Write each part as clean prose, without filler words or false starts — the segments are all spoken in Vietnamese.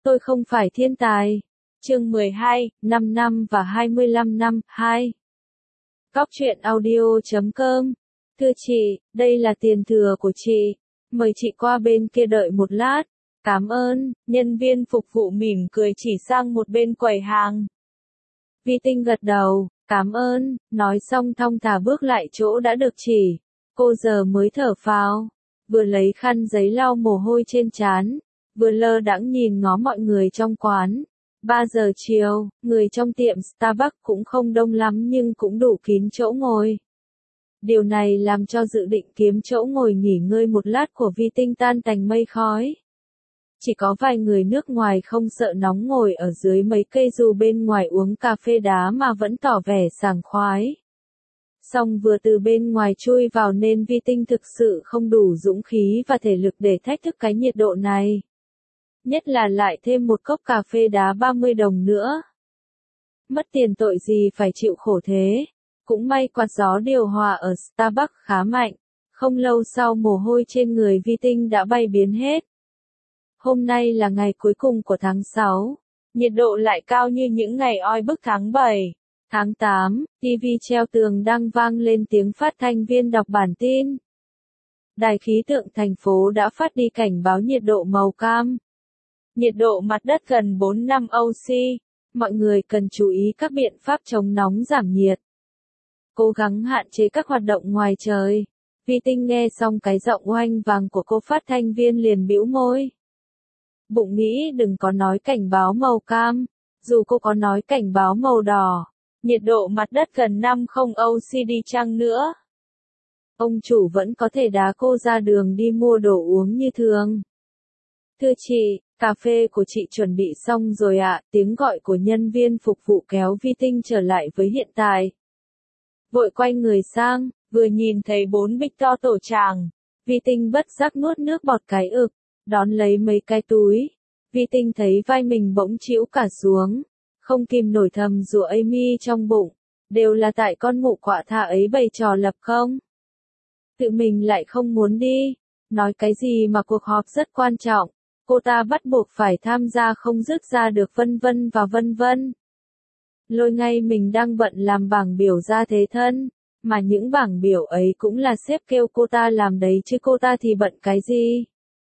Tôi không phải thiên tài. Chương 12, 5 năm và 25 năm, 2. Góc truyện audio.com. Thưa chị, đây là tiền thừa của chị. Mời chị qua bên kia đợi một lát. Cảm ơn, nhân viên phục vụ mỉm cười chỉ sang một bên quầy hàng. Vi Tinh gật đầu, cảm ơn, nói xong thong thả bước lại chỗ đã được chỉ. Cô giờ mới thở phào, vừa lấy khăn giấy lau mồ hôi trên trán, vừa lơ đãng nhìn ngó mọi người trong quán. 3 giờ chiều, người trong tiệm Starbucks cũng không đông lắm nhưng cũng đủ kín chỗ ngồi. Điều này làm cho dự định kiếm chỗ ngồi nghỉ ngơi một lát của Vi Tinh tan thành mây khói. Chỉ có vài người nước ngoài không sợ nóng ngồi ở dưới mấy cây dù bên ngoài uống cà phê đá mà vẫn tỏ vẻ sảng khoái. Song vừa từ bên ngoài chui vào nên Vi Tinh thực sự không đủ dũng khí và thể lực để thách thức cái nhiệt độ này. Nhất là lại thêm một cốc cà phê đá 30 đồng nữa. Mất tiền tội gì phải chịu khổ thế. Cũng may quạt gió điều hòa ở Starbucks khá mạnh. Không lâu sau mồ hôi trên người Vi Tinh đã bay biến hết. Hôm nay là ngày cuối cùng của tháng 6. Nhiệt độ lại cao như những ngày oi bức tháng 7. Tháng 8, TV treo tường đang vang lên tiếng phát thanh viên đọc bản tin. Đài khí tượng thành phố đã phát đi cảnh báo nhiệt độ màu cam. Nhiệt độ mặt đất gần 45 oC. Mọi người cần chú ý các biện pháp chống nóng giảm nhiệt. Cố gắng hạn chế các hoạt động ngoài trời. Vi Tinh nghe xong cái giọng oanh vàng của cô phát thanh viên liền bĩu môi. Bụng nghĩ đừng có nói cảnh báo màu cam. Dù cô có nói cảnh báo màu đỏ. Nhiệt độ mặt đất gần 50 oC đi chăng nữa. Ông chủ vẫn có thể đá cô ra đường đi mua đồ uống như thường. Thưa chị, cà phê của chị chuẩn bị xong rồi ạ. Tiếng gọi của nhân viên phục vụ kéo Vi Tinh trở lại với hiện tại. Vội quay người sang, vừa nhìn thấy 4 bịch to tổ tràng. Vi Tinh bất giác nuốt nước bọt cái ực, đón lấy mấy cái túi. Vi Tinh thấy vai mình bỗng chĩu cả xuống. Không kìm nổi thầm rủa Amy trong bụng. Đều là tại con mụ quạ thà ấy bày trò lập không? Tự mình lại không muốn đi. Nói cái gì mà cuộc họp rất quan trọng. Cô ta bắt buộc phải tham gia không dứt ra được vân vân và vân vân. Lôi ngay mình đang bận làm bảng biểu ra thế thân. Mà những bảng biểu ấy cũng là sếp kêu cô ta làm đấy chứ cô ta thì bận cái gì?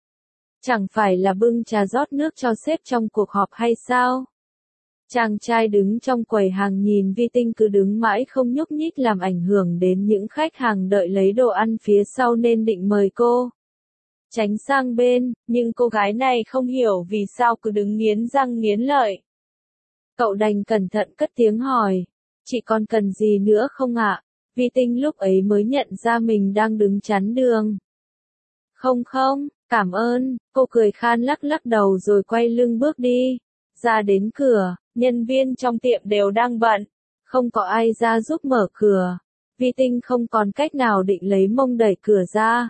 Chẳng phải là bưng trà rót nước cho sếp trong cuộc họp hay sao? Chàng trai đứng trong quầy hàng nhìn Vi Tinh cứ đứng mãi không nhúc nhích làm ảnh hưởng đến những khách hàng đợi lấy đồ ăn phía sau nên định mời cô tránh sang bên, nhưng cô gái này không hiểu vì sao cứ đứng nghiến răng nghiến lợi. Cậu đành cẩn thận cất tiếng hỏi, chị còn cần gì nữa không ạ? Vi Tinh lúc ấy mới nhận ra mình đang đứng chắn đường. Không, cảm ơn, cô cười khan lắc lắc đầu rồi quay lưng bước đi. Ra đến cửa, nhân viên trong tiệm đều đang bận, không có ai ra giúp mở cửa. Vi Tinh không còn cách nào định lấy mông đẩy cửa ra.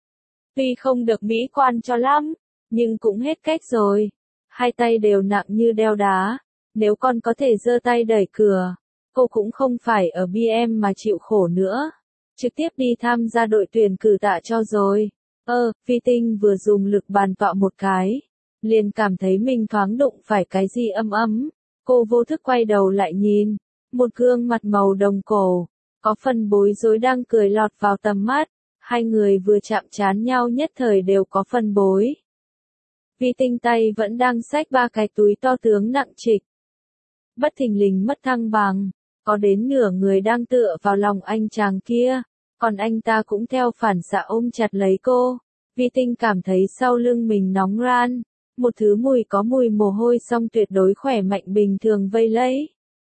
Tuy không được mỹ quan cho lắm, nhưng cũng hết cách rồi. Hai tay đều nặng như đeo đá. Nếu con có thể giơ tay đẩy cửa, cô cũng không phải ở BM mà chịu khổ nữa. Trực tiếp đi tham gia đội tuyển cử tạ cho rồi. Vi Tinh vừa dùng lực bàn tọa một cái. Liền cảm thấy mình thoáng đụng phải cái gì ấm. Cô vô thức quay đầu lại nhìn. Một gương mặt màu đồng cổ. Có phần bối rối đang cười lọt vào tầm mắt. Hai người vừa chạm trán nhau nhất thời đều có phần bối. Vi Tinh tay vẫn đang xách 3 cái túi to tướng nặng trịch. Bất thình lình mất thăng bằng. Có đến nửa người đang tựa vào lòng anh chàng kia. Còn anh ta cũng theo phản xạ ôm chặt lấy cô. Vi Tinh cảm thấy sau lưng mình nóng ran. Một thứ mùi có mùi mồ hôi song tuyệt đối khỏe mạnh bình thường vây lấy.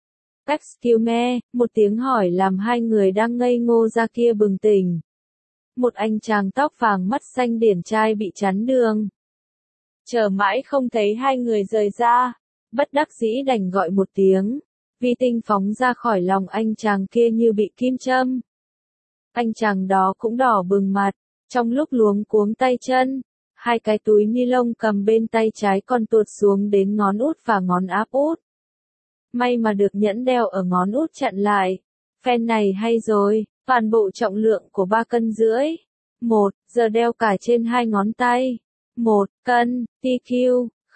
Excuse me, một tiếng hỏi làm hai người đang ngây ngô ra kia bừng tỉnh. Một anh chàng tóc vàng mắt xanh điển trai bị chắn đường. Chờ mãi không thấy hai người rời ra. Bất đắc dĩ đành gọi một tiếng. Vi Tinh phóng ra khỏi lòng anh chàng kia như bị kim châm. Anh chàng đó cũng đỏ bừng mặt. Trong lúc luống cuống tay chân. Hai cái túi ni lông cầm bên tay trái còn tuột xuống đến ngón út và ngón áp út. May mà được nhẫn đeo ở ngón út chặn lại. Phen này hay rồi, toàn bộ trọng lượng của 3,5 cân. 1 giờ đeo cả trên 2 ngón tay. 1 cân, TQ,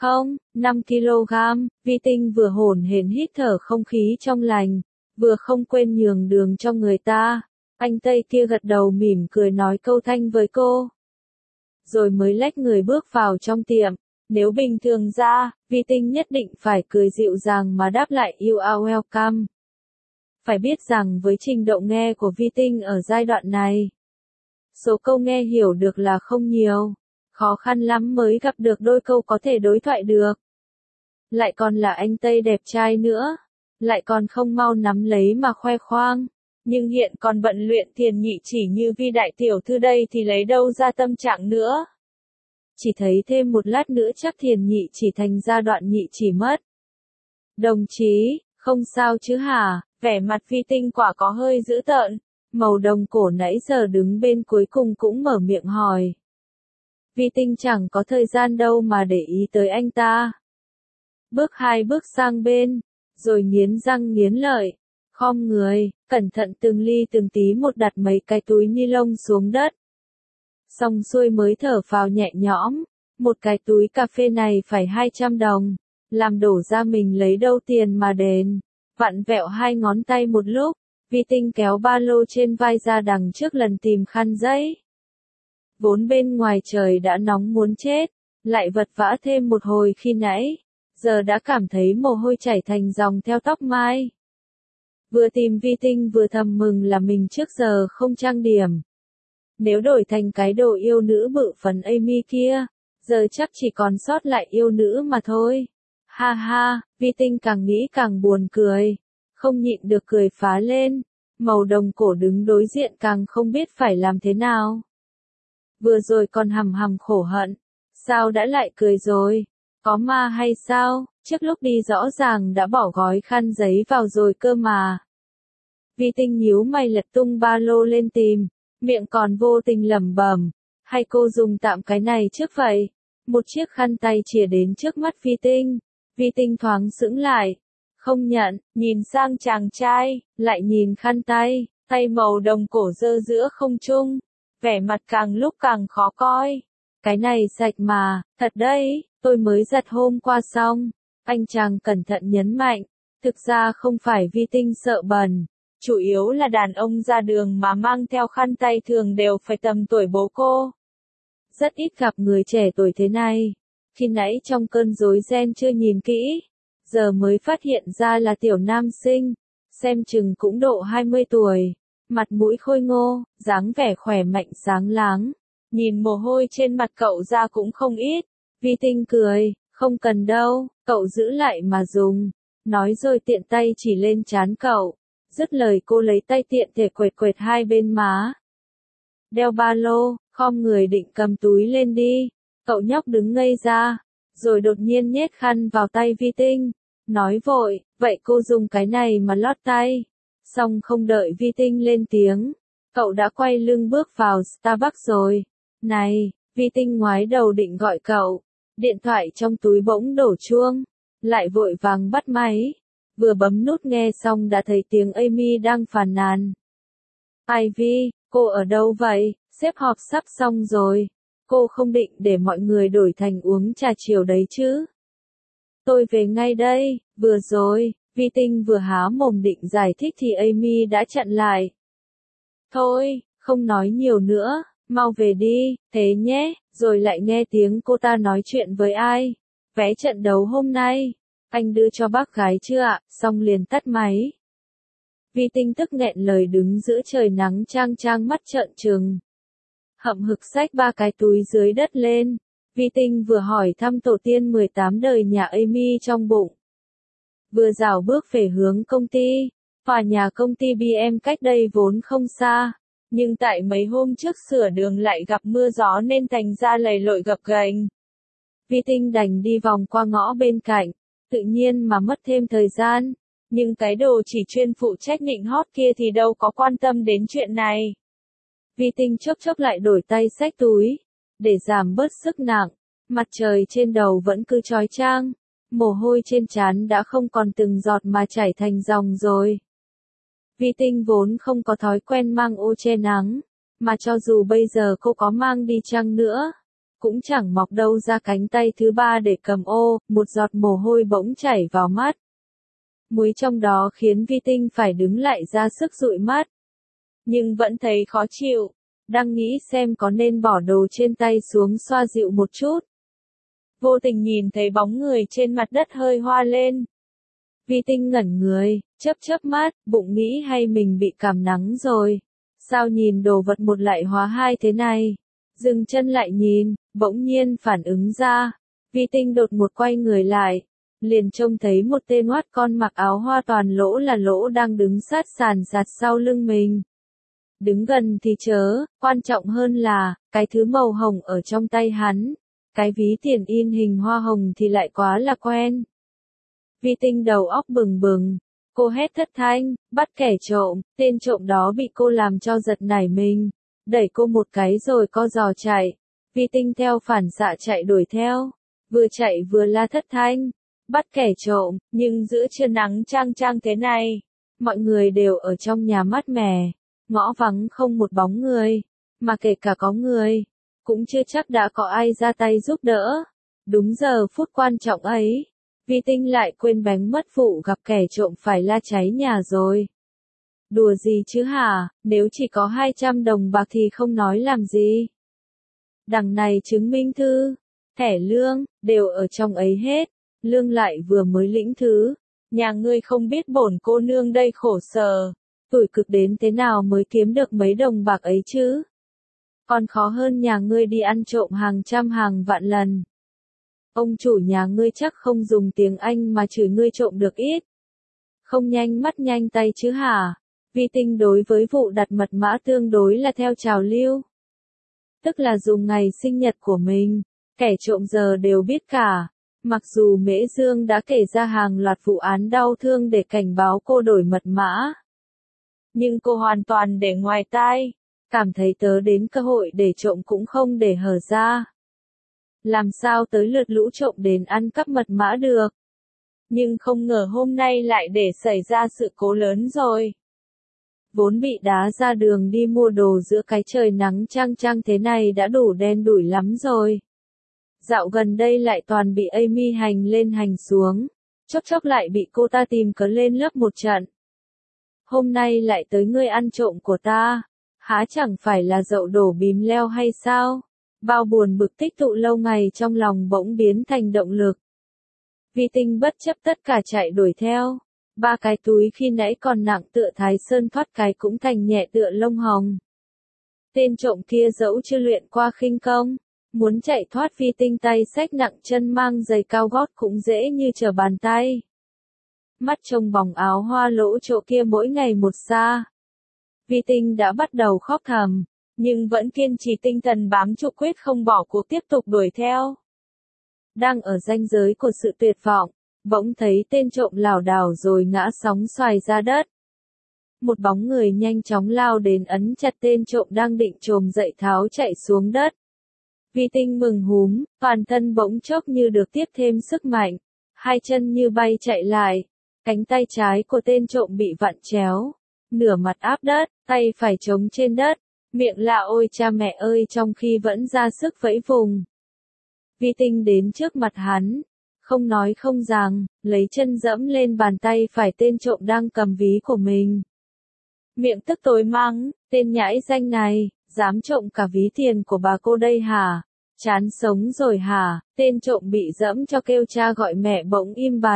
Không, 5 kg, Vi Tinh vừa hổn hển hít thở không khí trong lành, vừa không quên nhường đường cho người ta. Anh Tây kia gật đầu mỉm cười nói câu thanh với cô. Rồi mới lách người bước vào trong tiệm. Nếu bình thường ra, Vi Tinh nhất định phải cười dịu dàng mà đáp lại "You are welcome". Phải biết rằng với trình độ nghe của Vi Tinh ở giai đoạn này, số câu nghe hiểu được là không nhiều, khó khăn lắm mới gặp được đôi câu có thể đối thoại được. Lại còn là anh Tây đẹp trai nữa, lại còn không mau nắm lấy mà khoe khoang. Nhưng hiện còn bận luyện thiền nhị chỉ như Vi đại tiểu thư đây thì lấy đâu ra tâm trạng nữa. Chỉ thấy thêm một lát nữa chắc thiền nhị chỉ thành giai đoạn nhị chỉ mất. Đồng chí, không sao chứ hả? Vẻ mặt Vi Tinh quả có hơi dữ tợn. Màu đồng cổ nãy giờ đứng bên cuối cùng cũng mở miệng hỏi. Vi Tinh chẳng có thời gian đâu mà để ý tới anh ta. Bước 2 bước sang bên, rồi nghiến răng nghiến lợi, khom người, cẩn thận từng ly từng tí một đặt mấy cái túi ni lông xuống đất. Xong xuôi mới thở phào nhẹ nhõm, một cái túi cà phê này phải 200 đồng, làm đổ ra mình lấy đâu tiền mà đền. Vặn vẹo hai ngón tay một lúc, Vi Tinh kéo ba lô trên vai ra đằng trước lần tìm khăn giấy. Vốn bên ngoài trời đã nóng muốn chết, lại vật vã thêm một hồi khi nãy, giờ đã cảm thấy mồ hôi chảy thành dòng theo tóc mai. Vừa tìm Vi Tinh vừa thầm mừng là mình trước giờ không trang điểm. Nếu đổi thành cái đồ yêu nữ bự phần Amy kia, giờ chắc chỉ còn sót lại yêu nữ mà thôi. Ha ha, Vi Tinh càng nghĩ càng buồn cười, không nhịn được cười phá lên, màu đồng cổ đứng đối diện càng không biết phải làm thế nào. Vừa rồi còn hầm hầm khổ hận, sao đã lại cười rồi, có ma hay sao, trước lúc đi rõ ràng đã bỏ gói khăn giấy vào rồi cơ mà. Vi Tinh nhíu mày lật tung ba lô lên tìm, miệng còn vô tình lẩm bẩm, hay cô dùng tạm cái này trước vậy. Một chiếc khăn tay chìa đến trước mắt Vi Tinh thoáng sững lại, không nhận, nhìn sang chàng trai, lại nhìn khăn tay, tay màu đồng cổ giơ giữa không trung, vẻ mặt càng lúc càng khó coi. Cái này sạch mà, thật đấy, tôi mới giặt hôm qua xong. Anh chàng cẩn thận nhấn mạnh, thực ra không phải Vi Tinh sợ bẩn, chủ yếu là đàn ông ra đường mà mang theo khăn tay thường đều phải tầm tuổi bố cô. Rất ít gặp người trẻ tuổi thế này. Khi nãy trong cơn rối ren chưa nhìn kỹ, giờ mới phát hiện ra là tiểu nam sinh, xem chừng cũng độ 20 tuổi, mặt mũi khôi ngô, dáng vẻ khỏe mạnh sáng láng, nhìn mồ hôi trên mặt cậu ra cũng không ít. Vi Tinh cười, không cần đâu, cậu giữ lại mà dùng, nói rồi tiện tay chỉ lên trán cậu, dứt lời cô lấy tay tiện thể quệt quệt hai bên má. Đeo ba lô, khom người định cầm túi lên đi. Cậu nhóc đứng ngây ra, rồi đột nhiên nhét khăn vào tay Vi Tinh, nói vội, vậy cô dùng cái này mà lót tay. Xong không đợi Vi Tinh lên tiếng, cậu đã quay lưng bước vào Starbucks rồi. Này, Vi Tinh ngoái đầu định gọi cậu, điện thoại trong túi bỗng đổ chuông, lại vội vàng bắt máy, vừa bấm nút nghe xong đã thấy tiếng Amy đang phàn nàn. Ivy, cô ở đâu vậy, xếp họp sắp xong rồi. Cô không định để mọi người đổi thành uống trà chiều đấy chứ? Tôi về ngay đây, vừa rồi, Vi Tinh vừa há mồm định giải thích thì Amy đã chặn lại. Thôi, không nói nhiều nữa, mau về đi, thế nhé, rồi lại nghe tiếng cô ta nói chuyện với ai. Vé trận đấu hôm nay, anh đưa cho bác gái chưa ạ, xong liền tắt máy. Vi Tinh tức nghẹn lời đứng giữa trời nắng chang chang mắt trợn trừng. Hậm hực xách ba cái túi dưới đất lên. Vi Tinh vừa hỏi thăm tổ tiên 18 đời nhà Amy trong bụng, vừa rảo bước về hướng công ty. Tòa nhà công ty BM cách đây vốn không xa, nhưng tại mấy hôm trước sửa đường lại gặp mưa gió nên thành ra lầy lội gập ghềnh. Vi Tinh đành đi vòng qua ngõ bên cạnh, tự nhiên mà mất thêm thời gian, nhưng cái đồ chỉ chuyên phụ trách nịnh hót kia thì đâu có quan tâm đến chuyện này. Vi Tinh chốc chốc lại đổi tay xách túi, để giảm bớt sức nặng, mặt trời trên đầu vẫn cứ chói chang, mồ hôi trên trán đã không còn từng giọt mà chảy thành dòng rồi. Vi Tinh vốn không có thói quen mang ô che nắng, mà cho dù bây giờ cô có mang đi chăng nữa, cũng chẳng mọc đâu ra cánh tay thứ ba để cầm ô, một giọt mồ hôi bỗng chảy vào mắt. Muối trong đó khiến Vi Tinh phải đứng lại ra sức dụi mắt. Nhưng vẫn thấy khó chịu, đang nghĩ xem có nên bỏ đồ trên tay xuống xoa dịu một chút. Vô tình nhìn thấy bóng người trên mặt đất hơi hoa lên. Vi Tinh ngẩn người, chớp chớp mắt, bụng nghĩ hay mình bị cảm nắng rồi. Sao nhìn đồ vật một lại hóa hai thế này? Dừng chân lại nhìn, bỗng nhiên phản ứng ra. Vi Tinh đột một quay người lại. Liền trông thấy một tên oát con mặc áo hoa toàn lỗ là lỗ đang đứng sát sàn sạt sau lưng mình. Đứng gần thì chớ, quan trọng hơn là, cái thứ màu hồng ở trong tay hắn. Cái ví tiền in hình hoa hồng thì lại quá là quen. Vi Tinh đầu óc bừng bừng. Cô hét thất thanh, bắt kẻ trộm, tên trộm đó bị cô làm cho giật nảy mình. Đẩy cô một cái rồi co giò chạy. Vi Tinh theo phản xạ chạy đuổi theo. Vừa chạy vừa la thất thanh. Bắt kẻ trộm, nhưng giữa trưa nắng chang chang thế này. Mọi người đều ở trong nhà mát mẻ. Ngõ vắng không một bóng người. Mà kể cả có người, cũng chưa chắc đã có ai ra tay giúp đỡ. Đúng giờ phút quan trọng ấy. Vi Tinh lại quên bánh mất vụ gặp kẻ trộm phải la cháy nhà rồi. Đùa gì chứ hả, nếu chỉ có 200 đồng bạc thì không nói làm gì. Đằng này chứng minh thư, thẻ lương, đều ở trong ấy hết. Lương lại vừa mới lĩnh thứ. Nhà ngươi không biết bổn cô nương đây khổ sở. Tủi cực đến thế nào mới kiếm được mấy đồng bạc ấy chứ. Còn khó hơn nhà ngươi đi ăn trộm hàng trăm hàng vạn lần. Ông chủ nhà ngươi chắc không dùng tiếng Anh mà chửi ngươi trộm được ít. Không nhanh mắt nhanh tay chứ hả? Vi Tinh đối với vụ đặt mật mã tương đối là theo trào lưu. Tức là dùng ngày sinh nhật của mình, kẻ trộm giờ đều biết cả. Mặc dù Mễ Dương đã kể ra hàng loạt vụ án đau thương để cảnh báo cô đổi mật mã. Nhưng cô hoàn toàn để ngoài tai, cảm thấy tớ đến cơ hội để trộm cũng không để hở ra. Làm sao tới lượt lũ trộm đến ăn cắp mật mã được. Nhưng không ngờ hôm nay lại để xảy ra sự cố lớn rồi. Vốn bị đá ra đường đi mua đồ giữa cái trời nắng chang chang thế này đã đủ đen đủi lắm rồi. Dạo gần đây lại toàn bị Amy hành lên hành xuống. Chốc chốc lại bị cô ta tìm cớ lên lớp một trận. Hôm nay lại tới ngươi ăn trộm của ta. Há chẳng phải là dậu đổ bìm leo hay sao? Bao buồn bực tích tụ lâu ngày trong lòng bỗng biến thành động lực. Vi Tinh bất chấp tất cả chạy đuổi theo. 3 cái túi khi nãy còn nặng tựa Thái Sơn thoát cái cũng thành nhẹ tựa lông hồng. Tên trộm kia dẫu chưa luyện qua khinh công, muốn chạy thoát Vi Tinh tay xách nặng chân mang giày cao gót cũng dễ như trở bàn tay. Mắt trông bóng áo hoa lỗ chỗ kia mỗi ngày một xa. Vi Tinh đã bắt đầu khóc thầm, nhưng vẫn kiên trì tinh thần bám trụ quyết không bỏ cuộc tiếp tục đuổi theo. Đang ở ranh giới của sự tuyệt vọng, bỗng thấy tên trộm lảo đảo rồi ngã sóng xoài ra đất. Một bóng người nhanh chóng lao đến ấn chặt tên trộm đang định trồm dậy tháo chạy xuống đất. Vi Tinh mừng húm, toàn thân bỗng chốc như được tiếp thêm sức mạnh, hai chân như bay chạy lại, cánh tay trái của tên trộm bị vặn chéo, nửa mặt áp đất, tay phải chống trên đất, miệng la ôi cha mẹ ơi trong khi vẫn ra sức vẫy vùng. Vi Tinh đến trước mặt hắn, không nói không rằng, lấy chân dẫm lên bàn tay phải tên trộm đang cầm ví của mình. Miệng tức tối mắng, tên nhãi danh này, dám trộm cả ví tiền của bà cô đây hả? Chán sống rồi hả? Tên trộm bị dẫm cho kêu cha gọi mẹ bỗng im bặt.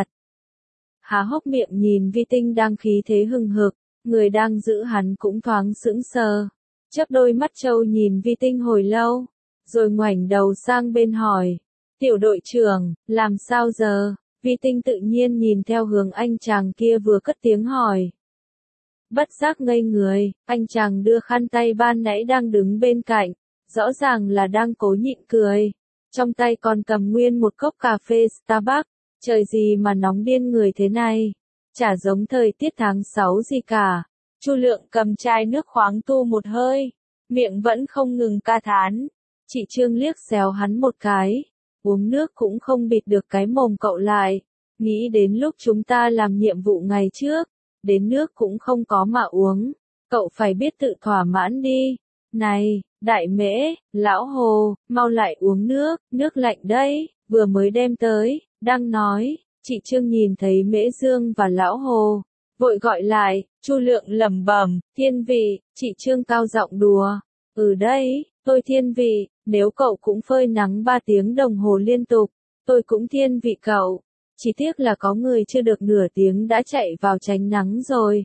Há hốc miệng nhìn Vi Tinh đang khí thế hừng hực, người đang giữ hắn cũng thoáng sững sờ. Chớp đôi mắt trâu nhìn Vi Tinh hồi lâu, rồi ngoảnh đầu sang bên hỏi. Tiểu đội trưởng, làm sao giờ? Vi Tinh tự nhiên nhìn theo hướng anh chàng kia vừa cất tiếng hỏi. Bất giác ngây người, anh chàng đưa khăn tay ban nãy đang đứng bên cạnh, rõ ràng là đang cố nhịn cười. Trong tay còn cầm nguyên một cốc cà phê Starbucks, trời gì mà nóng điên người thế này, chả giống thời tiết tháng 6 gì cả. Chu Lượng cầm chai nước khoáng tu một hơi, miệng vẫn không ngừng ca thán. Chị Trương liếc xéo hắn một cái, uống nước cũng không bịt được cái mồm cậu lại, nghĩ đến lúc chúng ta làm nhiệm vụ ngày trước, đến nước cũng không có mà uống, cậu phải biết tự thỏa mãn đi. Này, Đại Mễ, lão Hồ, mau lại uống nước lạnh đây, vừa mới đem tới, đang nói, chị Trương nhìn thấy Mễ Dương và lão Hồ, vội gọi lại, Chu Lượng lẩm bẩm, Thiên Vị, chị Trương cao giọng đùa, đây, tôi Thiên Vị, nếu cậu cũng phơi nắng 3 tiếng đồng hồ liên tục, tôi cũng Thiên Vị cậu, chỉ tiếc là có người chưa được nửa tiếng đã chạy vào tránh nắng rồi.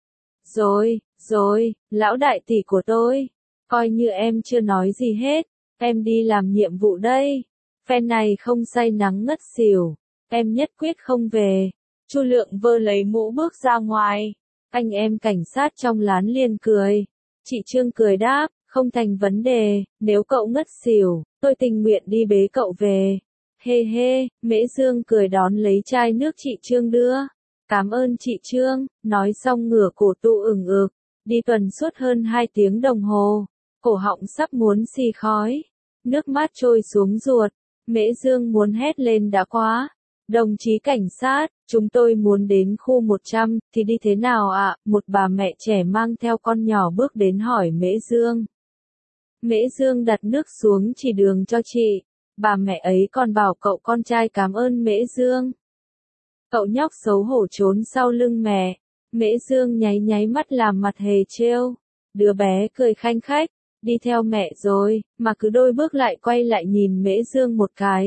Rồi, lão đại tỷ của tôi, coi như em chưa nói gì hết, em đi làm nhiệm vụ đây, phen này không say nắng ngất xỉu, em nhất quyết không về. Chu Lượng vơ lấy mũ bước ra ngoài, anh em cảnh sát trong lán liền cười. Chị Trương cười đáp, không thành vấn đề, nếu cậu ngất xỉu, tôi tình nguyện đi bế cậu về. Hê hê, Mễ Dương cười đón lấy chai nước chị Trương đưa. Cảm ơn chị Trương, nói xong ngửa cổ tụ ửng ực, đi tuần suốt hơn 2 tiếng đồng hồ, cổ họng sắp muốn xì khói, nước mắt trôi xuống ruột, Mễ Dương muốn hét lên đã quá. Đồng chí cảnh sát, chúng tôi muốn đến khu 100, thì đi thế nào ạ? Một bà mẹ trẻ mang theo con nhỏ bước đến hỏi Mễ Dương. Mễ Dương đặt nước xuống chỉ đường cho chị, bà mẹ ấy còn bảo cậu con trai cảm ơn Mễ Dương. Cậu nhóc xấu hổ trốn sau lưng mẹ, Mễ Dương nháy mắt làm mặt hề trêu, đứa bé cười khanh khách, đi theo mẹ rồi, mà cứ đôi bước lại quay lại nhìn Mễ Dương một cái.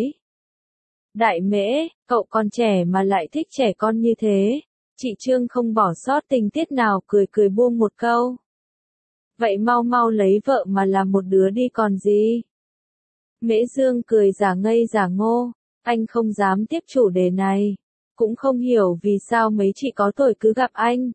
Đại Mễ, cậu còn trẻ mà lại thích trẻ con như thế, chị Trương không bỏ sót tình tiết nào cười buông một câu. Vậy mau lấy vợ mà làm một đứa đi còn gì. Mễ Dương cười giả ngây giả ngô, anh không dám tiếp chủ đề này. Cũng không hiểu vì sao mấy chị có tuổi cứ gặp anh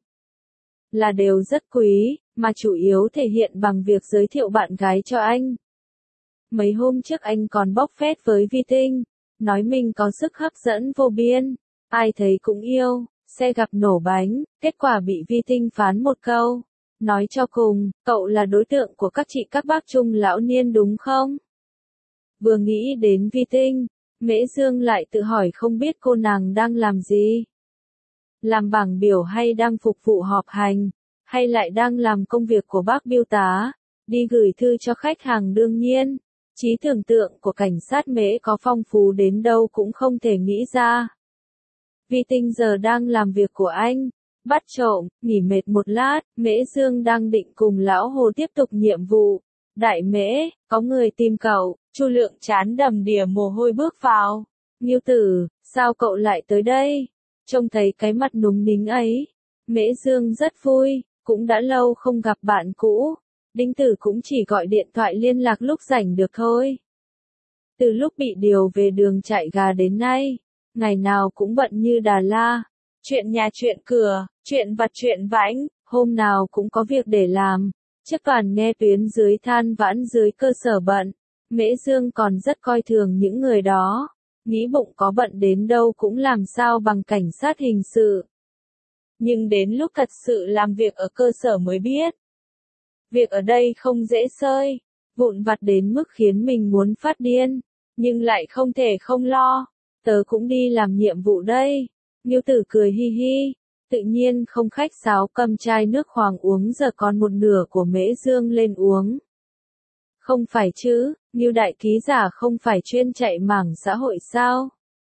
là đều rất quý, mà chủ yếu thể hiện bằng việc giới thiệu bạn gái cho anh. Mấy hôm trước anh còn bóc phét với Vi Tinh, nói mình có sức hấp dẫn vô biên, ai thấy cũng yêu, xe gặp nổ bánh, kết quả bị Vi Tinh phán một câu. Nói cho cùng, cậu là đối tượng của các chị các bác trung lão niên đúng không? Vừa nghĩ đến Vi Tinh, Mễ Dương lại tự hỏi không biết cô nàng đang làm gì. Làm bảng biểu hay đang phục vụ họp hành, hay lại đang làm công việc của bác bưu tá, đi gửi thư cho khách hàng đương nhiên. Trí tưởng tượng của cảnh sát Mễ có phong phú đến đâu cũng không thể nghĩ ra. Vi Tinh giờ đang làm việc của anh, bắt trộm, nghỉ mệt một lát, Mễ Dương đang định cùng lão Hồ tiếp tục nhiệm vụ. Đại Mễ, có người tìm cậu. Chu Lượng trán đầm đìa mồ hôi bước vào. Nghiêu Tử, sao cậu lại tới đây? Trông thấy cái mặt núng nính ấy, Mễ Dương rất vui, cũng đã lâu không gặp bạn cũ. Đinh Tử cũng chỉ gọi điện thoại liên lạc lúc rảnh được thôi. Từ lúc bị điều về đường chạy gà đến nay, ngày nào cũng bận như Đà La. Chuyện nhà chuyện cửa, chuyện vặt chuyện vãnh, hôm nào cũng có việc để làm. Trước toàn nghe tuyến dưới than vãn dưới cơ sở bận. Mễ Dương còn rất coi thường những người đó, nghĩ bụng có bận đến đâu cũng làm sao bằng cảnh sát hình sự. Nhưng đến lúc thật sự làm việc ở cơ sở mới biết. Việc ở đây không dễ xơi, vụn vặt đến mức khiến mình muốn phát điên, nhưng lại không thể không lo. Tớ cũng đi làm nhiệm vụ đây. Nghiêu Tử cười hi hi, tự nhiên không khách sáo cầm chai nước khoáng uống giờ còn một nửa của Mễ Dương lên uống. Không phải chứ, Nghiêu đại ký giả không phải chuyên chạy mảng xã hội sao?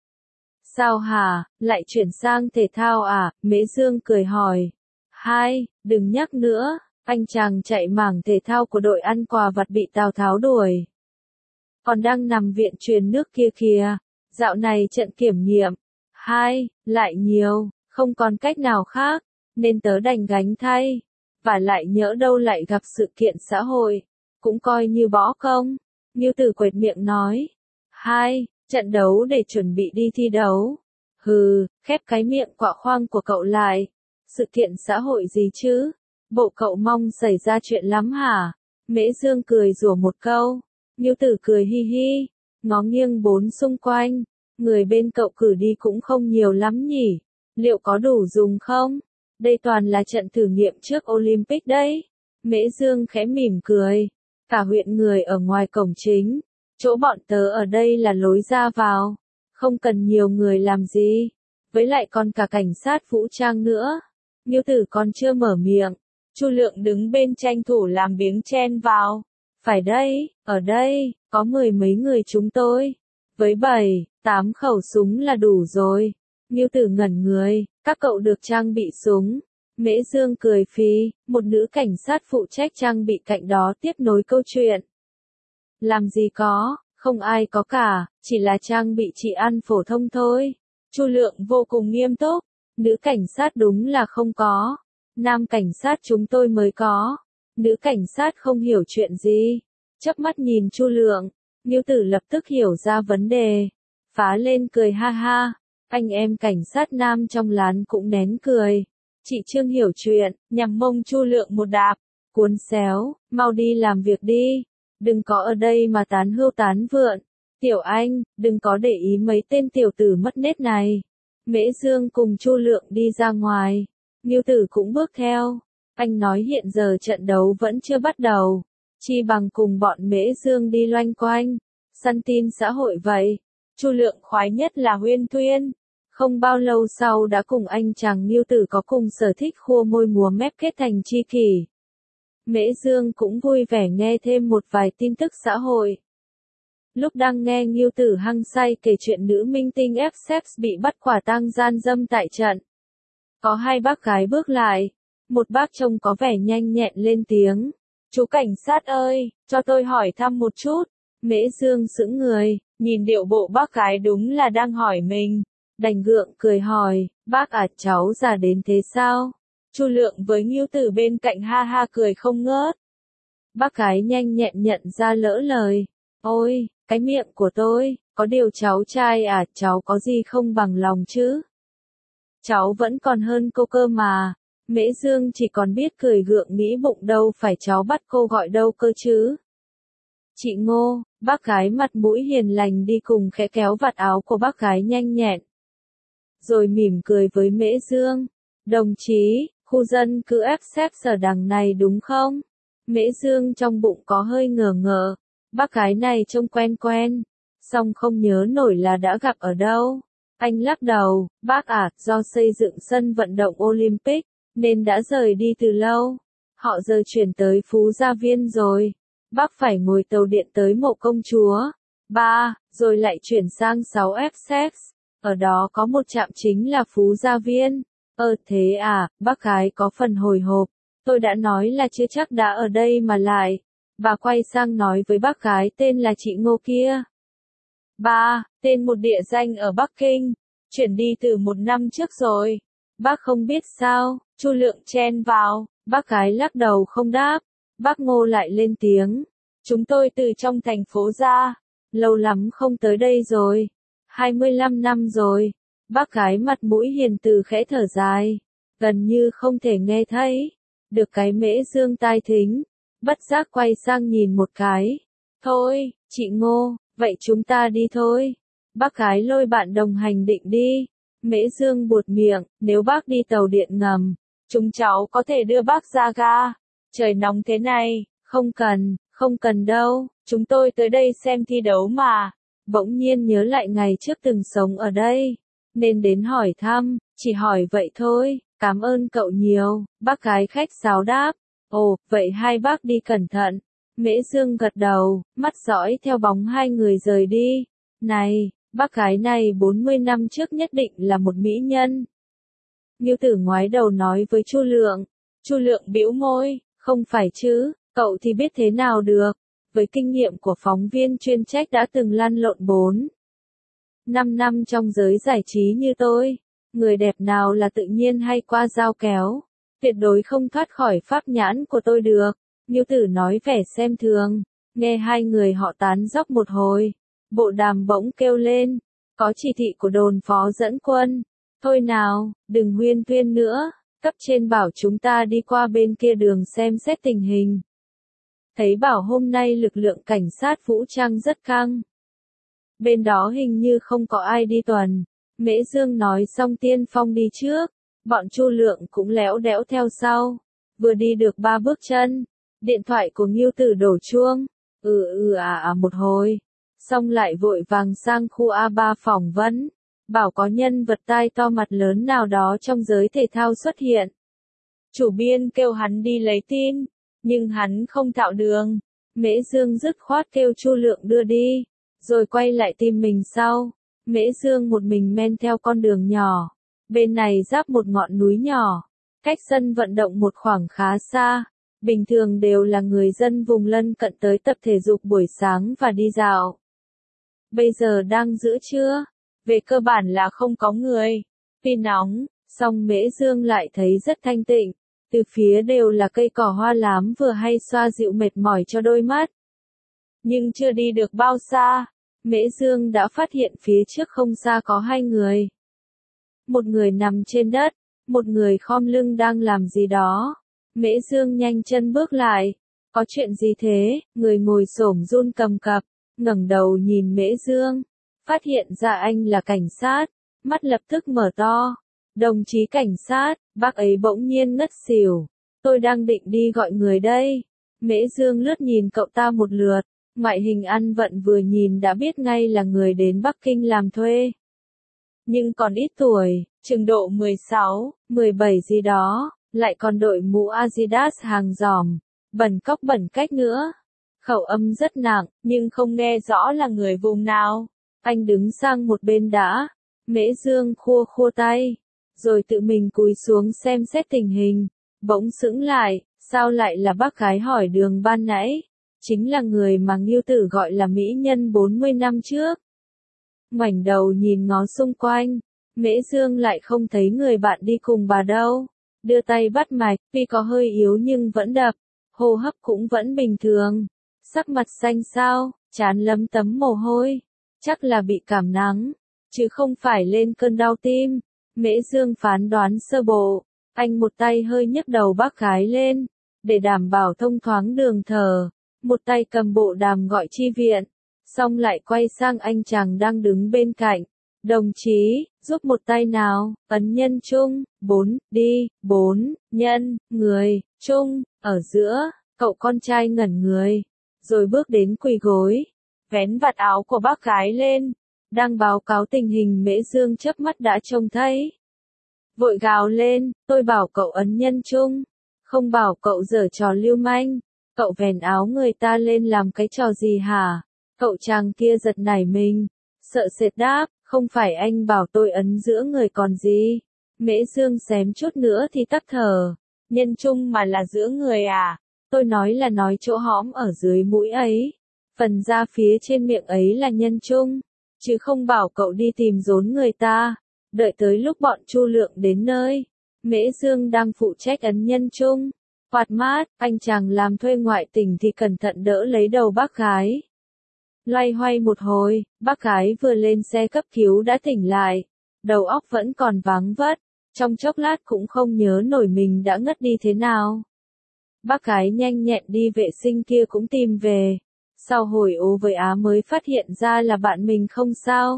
Sao hả, lại chuyển sang thể thao à? Mễ Dương cười hỏi. Hai, đừng nhắc nữa, anh chàng chạy mảng thể thao của đội ăn quà vặt bị Tào Tháo đuổi. Còn đang nằm viện truyền nước kia kìa, dạo này trận kiểm nghiệm. Hai, lại nhiều, không còn cách nào khác, nên tớ đành gánh thay. Và lại nhỡ đâu lại gặp sự kiện xã hội, cũng coi như bỏ công. Nghiêu Tử quệt miệng nói. Hai, trận đấu để chuẩn bị đi thi đấu. Hừ, khép cái miệng quạ khoang của cậu lại. Sự kiện xã hội gì chứ? Bộ cậu mong xảy ra chuyện lắm hả? Mễ Dương cười rủa một câu. Nghiêu Tử cười hi hi, ngó nghiêng bốn xung quanh. Người bên cậu cử đi cũng không nhiều lắm nhỉ? Liệu có đủ dùng không? Đây toàn là trận thử nghiệm trước Olympic đấy. Mễ Dương khẽ mỉm cười. Cả huyện người ở ngoài cổng chính. Chỗ bọn tớ ở đây là lối ra vào. Không cần nhiều người làm gì. Với lại còn cả cảnh sát vũ trang nữa. Nghiêu Tử còn chưa mở miệng. Chu Lượng đứng bên tranh thủ làm biếng chen vào. Phải đây, ở đây, có 10 mấy người chúng tôi. Với 7, 8 khẩu súng là đủ rồi. Ngưu Tử ngẩn người, các cậu được trang bị súng. Mễ Dương cười phì, một nữ cảnh sát phụ trách trang bị cạnh đó tiếp nối câu chuyện. Làm gì có, không ai có cả, chỉ là trang bị trị ăn phổ thông thôi. Chu Lượng vô cùng nghiêm túc, nữ cảnh sát đúng là không có. Nam cảnh sát chúng tôi mới có. Nữ cảnh sát không hiểu chuyện gì. Chớp mắt nhìn Chu Lượng, Ngưu Tử lập tức hiểu ra vấn đề. Phá lên cười ha ha. Anh em cảnh sát nam trong lán cũng nén cười. Chị Trương hiểu chuyện, nhằm mông Chu Lượng một đạp. Cuốn xéo, mau đi làm việc đi. Đừng có ở đây mà tán hưu tán vượn. Tiểu Anh, đừng có để ý mấy tên tiểu tử mất nết này. Mễ Dương cùng Chu Lượng đi ra ngoài. Ngưu Tử cũng bước theo. Anh nói hiện giờ trận đấu vẫn chưa bắt đầu. Chi bằng cùng bọn Mễ Dương đi loanh quanh. Săn tin xã hội vậy. Chu Lượng khoái nhất là huyên thuyên. Không bao lâu sau đã cùng anh chàng Ngưu Tử có cùng sở thích khua môi múa mép kết thành tri kỷ. Mễ Dương cũng vui vẻ nghe thêm một vài tin tức xã hội. Lúc đang nghe Ngưu Tử hăng say kể chuyện nữ minh tinh F-Sex bị bắt quả tang gian dâm tại trận. Có hai bác gái bước lại. Một bác trông có vẻ nhanh nhẹn lên tiếng. Chú cảnh sát ơi, cho tôi hỏi thăm một chút. Mễ Dương sững người, nhìn điệu bộ bác gái đúng là đang hỏi mình. Đành gượng cười hỏi, bác à cháu già đến thế sao? Chu Lượng với Ngưu Tử bên cạnh ha ha cười không ngớt. Bác gái nhanh nhẹn nhận ra lỡ lời. Ôi, cái miệng của tôi, có điều cháu trai à, cháu có gì không bằng lòng chứ? Cháu vẫn còn hơn cô cơ mà. Mễ Dương chỉ còn biết cười gượng nghĩ bụng đâu phải cháu bắt cô gọi đâu cơ chứ. Chị Ngô, bác gái mặt mũi hiền lành đi cùng khẽ kéo vạt áo của bác gái nhanh nhẹn. Rồi mỉm cười với Mễ Dương. Đồng chí, khu dân cư F-Sex ở đằng này đúng không? Mễ Dương trong bụng có hơi ngờ ngợ. Bác gái này trông quen quen. Song không nhớ nổi là đã gặp ở đâu. Anh lắc đầu, bác à, do xây dựng sân vận động Olympic, nên đã rời đi từ lâu. Họ giờ chuyển tới Phú Gia Viên rồi. Bác phải ngồi tàu điện tới Mộ Công Chúa. 3, rồi lại chuyển sang 6 F-Sex. Ở đó có một trạm chính là Phú Gia Viên. Thế à, bác gái có phần hồi hộp. Tôi đã nói là chưa chắc đã ở đây mà lại. Bà quay sang nói với bác gái tên là chị Ngô kia. 3, tên một địa danh ở Bắc Kinh. Chuyển đi từ 1 năm trước rồi. Bác không biết sao, Chu Lượng chen vào. Bác gái lắc đầu không đáp. Bác Ngô lại lên tiếng. Chúng tôi từ trong thành phố ra. Lâu lắm không tới đây rồi. 25 năm rồi. Bác gái mặt mũi hiền từ khẽ thở dài. Gần như không thể nghe thấy. Được cái Mễ Dương tai thính. Bất giác quay sang nhìn một cái. Thôi, chị Ngô, vậy chúng ta đi thôi. Bác gái lôi bạn đồng hành định đi. Mễ Dương buột miệng, nếu bác đi tàu điện ngầm, chúng cháu có thể đưa bác ra ga. Trời nóng thế này, không cần đâu, chúng tôi tới đây xem thi đấu mà. Bỗng nhiên nhớ lại ngày trước từng sống ở đây, nên đến hỏi thăm, chỉ hỏi vậy thôi, cảm ơn cậu nhiều, bác gái khách sáo đáp. Ồ, vậy hai bác đi cẩn thận. Mễ Dương gật đầu, mắt dõi theo bóng hai người rời đi. Này, bác gái này 40 năm trước nhất định là một mỹ nhân. Ngưu Tử ngoái đầu nói với Chu Lượng. Chu Lượng bĩu môi, không phải chứ, cậu thì biết thế nào được. Với kinh nghiệm của phóng viên chuyên trách đã từng lăn lộn 4-5 năm trong giới giải trí như tôi, người đẹp nào là tự nhiên hay qua dao kéo, tuyệt đối không thoát khỏi pháp nhãn của tôi được. Ngưu Tử nói vẻ xem thường, nghe hai người họ tán dóc một hồi, bộ đàm bỗng kêu lên, có chỉ thị của đồn phó dẫn quân. Thôi nào, đừng huyên thuyên nữa, cấp trên bảo chúng ta đi qua bên kia đường xem xét tình hình. Thấy bảo hôm nay lực lượng cảnh sát vũ trang rất căng. Bên đó hình như không có ai đi tuần. Mễ Dương nói xong tiên phong đi trước, bọn Chu Lượng cũng léo đẽo theo sau. Vừa đi được 3 bước chân, điện thoại của Ngưu Tử đổ chuông. Một hồi, xong lại vội vàng sang khu A3 phỏng vấn, bảo có nhân vật tai to mặt lớn nào đó trong giới thể thao xuất hiện. Chủ biên kêu hắn đi lấy tin, nhưng hắn không thạo đường. Mễ Dương dứt khoát kêu Chu Lượng đưa đi, rồi quay lại tìm mình sau. Mễ Dương một mình men theo con đường nhỏ, bên này giáp một ngọn núi nhỏ, cách sân vận động một khoảng khá xa. Bình thường đều là người dân vùng lân cận tới tập thể dục buổi sáng và đi dạo. Bây giờ đang giữa trưa, về cơ bản là không có người. Vì nóng, song Mễ Dương lại thấy rất thanh tịnh, từ phía đều là cây cỏ hoa lám vừa hay xoa dịu mệt mỏi cho đôi mắt. Nhưng chưa đi được bao xa, Mễ Dương đã phát hiện phía trước không xa có hai người. Một người nằm trên đất, một người khom lưng đang làm gì đó. Mễ Dương nhanh chân bước lại. Có chuyện gì thế? Người ngồi xổm run cầm cập, ngẩng đầu nhìn Mễ Dương, phát hiện ra anh là cảnh sát, mắt lập tức mở to. Đồng chí cảnh sát, bác ấy bỗng nhiên ngất xỉu. Tôi đang định đi gọi người đây. Mễ Dương lướt nhìn cậu ta một lượt, ngoại hình ăn vận vừa nhìn đã biết ngay là người đến Bắc Kinh làm thuê. Nhưng còn ít tuổi, chừng độ 16, 17 gì đó, lại còn đội mũ Adidas hàng giòm, bẩn cóc bẩn cách nữa. Khẩu âm rất nặng, nhưng không nghe rõ là người vùng nào. Anh đứng sang một bên đã. Mễ Dương khua khua tay, rồi tự mình cúi xuống xem xét tình hình, bỗng sững lại, sao lại là bác gái hỏi đường ban nãy, chính là người mà Ngưu Tử gọi là mỹ nhân 40 năm trước. Ngoảnh đầu nhìn ngó xung quanh, Mễ Dương lại không thấy người bạn đi cùng bà đâu. Đưa tay bắt mạch, tuy có hơi yếu nhưng vẫn đập, hô hấp cũng vẫn bình thường. Sắc mặt xanh xao, trán lấm tấm mồ hôi, chắc là bị cảm nắng, chứ không phải lên cơn đau tim. Mễ Dương phán đoán sơ bộ, anh một tay hơi nhấc đầu bác gái lên, để đảm bảo thông thoáng đường thở, một tay cầm bộ đàm gọi chi viện, xong lại quay sang anh chàng đang đứng bên cạnh. Đồng chí, giúp một tay nào, ấn nhân trung, 4, đi, 4, nhân, người, trung, ở giữa, cậu con trai ngẩn người, rồi bước đến quỳ gối, vén vạt áo của bác gái lên, đang báo cáo tình hình. Mễ Dương chớp mắt đã trông thấy. Vội gào lên, tôi bảo cậu ấn nhân trung, không bảo cậu giở trò lưu manh, cậu vén áo người ta lên làm cái trò gì hả? Cậu chàng kia giật nảy mình, sợ sệt đáp, không phải anh bảo tôi ấn giữa người còn gì. Mễ Dương xém chút nữa thì tắc thở, nhân trung mà là giữa người à? Tôi nói là nói chỗ hõm ở dưới mũi ấy, phần da phía trên miệng ấy là nhân trung, chứ không bảo cậu đi tìm rốn người ta. Đợi tới lúc bọn Chu Lượng đến nơi, Mễ Dương đang phụ trách ấn nhân trung. Quạt mát, anh chàng làm thuê ngoại tình thì cẩn thận đỡ lấy đầu bác gái. Loay hoay một hồi, bác gái vừa lên xe cấp cứu đã tỉnh lại, đầu óc vẫn còn váng vất, trong chốc lát cũng không nhớ nổi mình đã ngất đi thế nào. Bác gái nhanh nhẹn đi vệ sinh kia cũng tìm về, sau hồi ố với Á mới phát hiện ra là bạn mình không sao.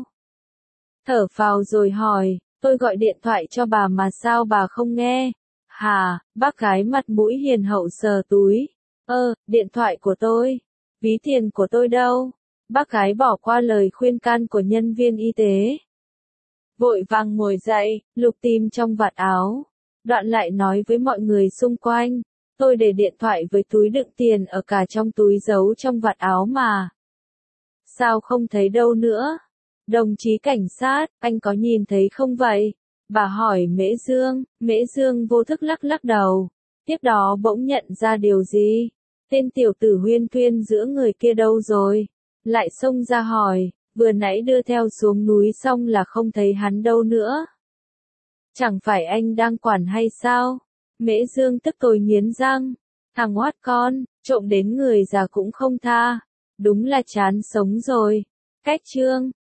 Thở phào rồi hỏi, tôi gọi điện thoại cho bà mà sao bà không nghe? Hà, bác gái mặt mũi hiền hậu sờ túi. Điện thoại của tôi. Ví tiền của tôi đâu? Bác gái bỏ qua lời khuyên can của nhân viên y tế. Vội vàng ngồi dậy, lục tìm trong vạt áo. Đoạn lại nói với mọi người xung quanh. Tôi để điện thoại với túi đựng tiền ở cả trong túi giấu trong vạt áo mà. Sao không thấy đâu nữa? Đồng chí cảnh sát, anh có nhìn thấy không vậy? Bà hỏi Mễ Dương vô thức lắc lắc đầu. Tiếp đó bỗng nhận ra điều gì? Tên tiểu tử huyên thuyên giữa người kia đâu rồi? Lại xông ra hỏi, vừa nãy đưa theo xuống núi xong là không thấy hắn đâu nữa. Chẳng phải anh đang quản hay sao? Mễ Dương tức tối nghiến răng. Thằng oát con, trộm đến người già cũng không tha. Đúng là chán sống rồi. Cách chương